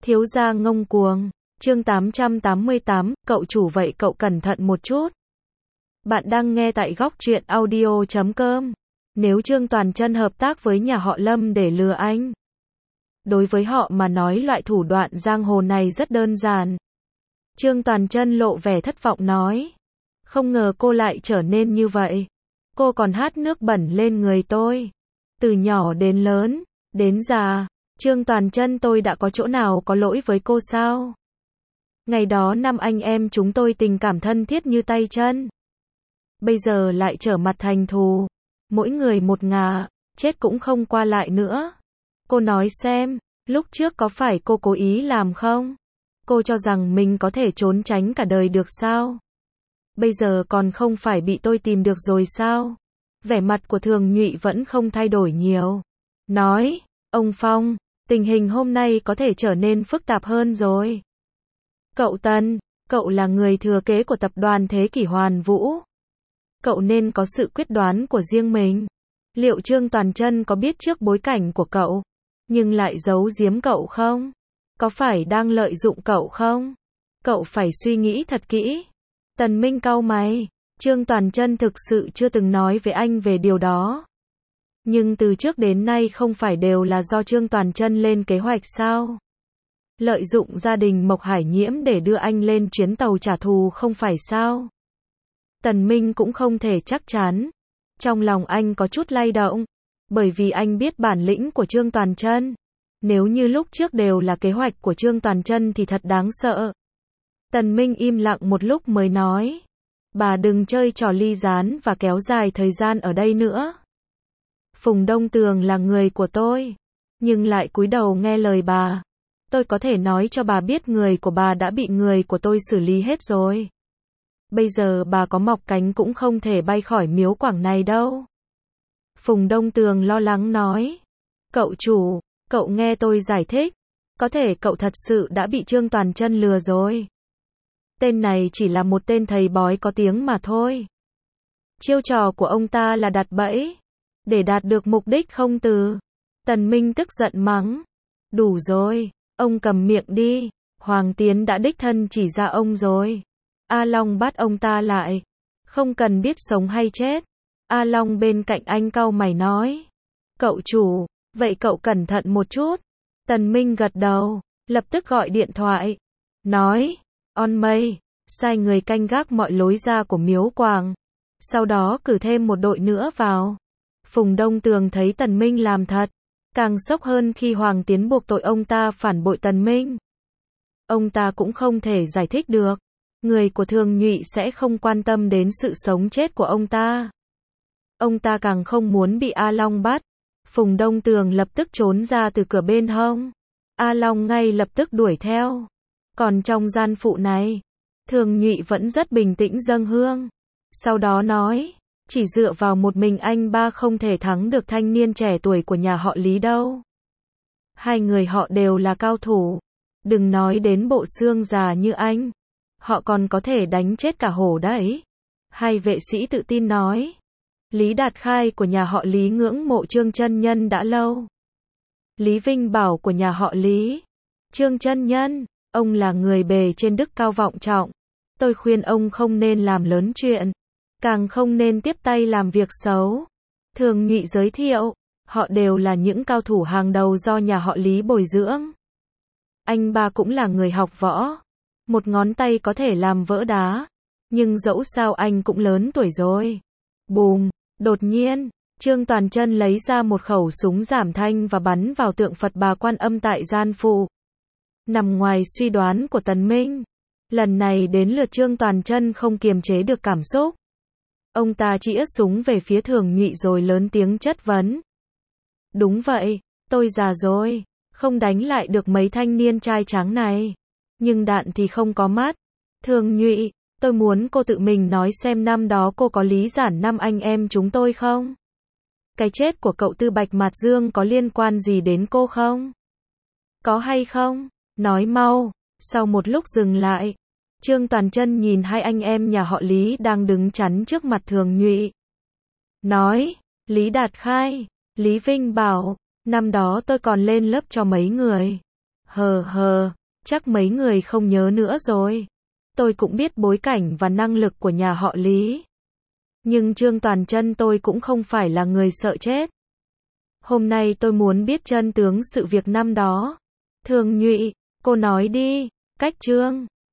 Thiếu gia ngông cuồng. Chương 888, cậu chủ vậy cậu cẩn thận một chút. Bạn đang nghe tại góc truyện audio.com. Nếu Trương Toàn Chân hợp tác với nhà họ Lâm để lừa anh, đối với họ mà nói loại thủ đoạn giang hồ này rất đơn giản. Trương Toàn Chân lộ vẻ thất vọng nói. Không ngờ cô lại trở nên như vậy. Cô còn hát nước bẩn lên người tôi. Từ nhỏ đến lớn, đến già, Trương Toàn Chân tôi đã có chỗ nào có lỗi với cô sao? Ngày đó năm anh em chúng tôi tình cảm thân thiết như tay chân. Bây giờ lại trở mặt thành thù. Mỗi người một ngả, chết cũng không qua lại nữa. Cô nói xem, lúc trước có phải cô cố ý làm không? Cô cho rằng mình có thể trốn tránh cả đời được sao? Bây giờ còn không phải bị tôi tìm được rồi sao? Vẻ mặt của Thường Nhụy vẫn không thay đổi nhiều. Nói, ông Phong, tình hình hôm nay có thể trở nên phức tạp hơn rồi. Cậu Tân, cậu là người thừa kế của tập đoàn Thế Kỷ Hoàn Vũ. Cậu nên có sự quyết đoán của riêng mình. Liệu Trương Toàn Chân có biết trước bối cảnh của cậu, nhưng lại giấu giếm cậu không? Có phải đang lợi dụng cậu không? Cậu phải suy nghĩ thật kỹ. Tần Minh cau mày. Trương Toàn Chân thực sự chưa từng nói với anh về điều đó. Nhưng từ trước đến nay không phải đều là do Trương Toàn Chân lên kế hoạch sao? Lợi dụng gia đình Mộc Hải Nhiễm để đưa anh lên chuyến tàu trả thù không phải sao? Tần Minh cũng không thể chắc chắn. Trong lòng anh có chút lay động. Bởi vì anh biết bản lĩnh của Trương Toàn Chân. Nếu như lúc trước đều là kế hoạch của Trương Toàn Chân thì thật đáng sợ. Tần Minh im lặng một lúc mới nói. Bà đừng chơi trò ly gián và kéo dài thời gian ở đây nữa. Phùng Đông Tường là người của tôi, nhưng lại cúi đầu nghe lời bà. Tôi có thể nói cho bà biết người của bà đã bị người của tôi xử lý hết rồi. Bây giờ bà có mọc cánh cũng không thể bay khỏi miếu quảng này đâu. Phùng Đông Tường lo lắng nói. Cậu chủ, cậu nghe tôi giải thích. Có thể cậu thật sự đã bị Trương Toàn Chân lừa rồi. Tên này chỉ là một tên thầy bói có tiếng mà thôi. Chiêu trò của ông ta là đặt bẫy, để đạt được mục đích không từ. Tần Minh tức giận mắng. Đủ rồi, ông cầm miệng đi. Hoàng Tiến đã đích thân chỉ ra ông rồi. A Long bắt ông ta lại. Không cần biết sống hay chết. A Long bên cạnh anh cau mày nói. Cậu chủ, vậy cậu cẩn thận một chút. Tần Minh gật đầu, lập tức gọi điện thoại. Nói, On Mây, sai người canh gác mọi lối ra của miếu quàng. Sau đó cử thêm một đội nữa vào. Phùng Đông Tường thấy Tần Minh làm thật, càng sốc hơn khi Hoàng Tiến buộc tội ông ta phản bội Tần Minh. Ông ta cũng không thể giải thích được. Người của Thường Nhụy sẽ không quan tâm đến sự sống chết của ông ta. Ông ta càng không muốn bị A Long bắt. Phùng Đông Tường lập tức trốn ra từ cửa bên hông. A Long ngay lập tức đuổi theo. Còn trong gian phụ này, Thường Nhụy vẫn rất bình tĩnh dâng hương. Sau đó nói, chỉ dựa vào một mình anh ba không thể thắng được thanh niên trẻ tuổi của nhà họ Lý đâu. Hai người họ đều là cao thủ. Đừng nói đến bộ xương già như anh. Họ còn có thể đánh chết cả hổ đấy. Hai vệ sĩ tự tin nói. Lý Đạt Khai của nhà họ Lý ngưỡng mộ Trương Chân Nhân đã lâu. Lý Vinh Bảo của nhà họ Lý. Trương Chân Nhân, ông là người bề trên đức cao vọng trọng. Tôi khuyên ông không nên làm lớn chuyện. Càng không nên tiếp tay làm việc xấu. Thường Nhụy giới thiệu, họ đều là những cao thủ hàng đầu do nhà họ Lý bồi dưỡng. Anh ba cũng là người học võ. Một ngón tay có thể làm vỡ đá. Nhưng dẫu sao anh cũng lớn tuổi rồi. Bùm, đột nhiên, Trương Toàn Chân lấy ra một khẩu súng giảm thanh và bắn vào tượng Phật Bà Quan Âm tại gian phụ. Nằm ngoài suy đoán của Tần Minh. Lần này đến lượt Trương Toàn Chân không kiềm chế được cảm xúc. Ông ta chĩa súng về phía Thường Nhụy rồi lớn tiếng chất vấn. Đúng vậy, tôi già rồi, không đánh lại được mấy thanh niên trai tráng này. Nhưng đạn thì không có mắt. Thường Nhụy, tôi muốn cô tự mình nói xem năm đó cô có lý giản năm anh em chúng tôi không? Cái chết của cậu Tư Bạch Mạt Dương có liên quan gì đến cô không? Có hay không? Nói mau. Sau một lúc dừng lại, Trương Toàn Chân nhìn hai anh em nhà họ Lý đang đứng chắn trước mặt Thường Nhụy. Nói, Lý Đạt Khai, Lý Vinh Bảo, năm đó tôi còn lên lớp cho mấy người. Chắc mấy người không nhớ nữa rồi. Tôi cũng biết bối cảnh và năng lực của nhà họ Lý. Nhưng Trương Toàn Chân tôi cũng không phải là người sợ chết. Hôm nay tôi muốn biết chân tướng sự việc năm đó. Thường Nhụy, cô nói đi, cách Trương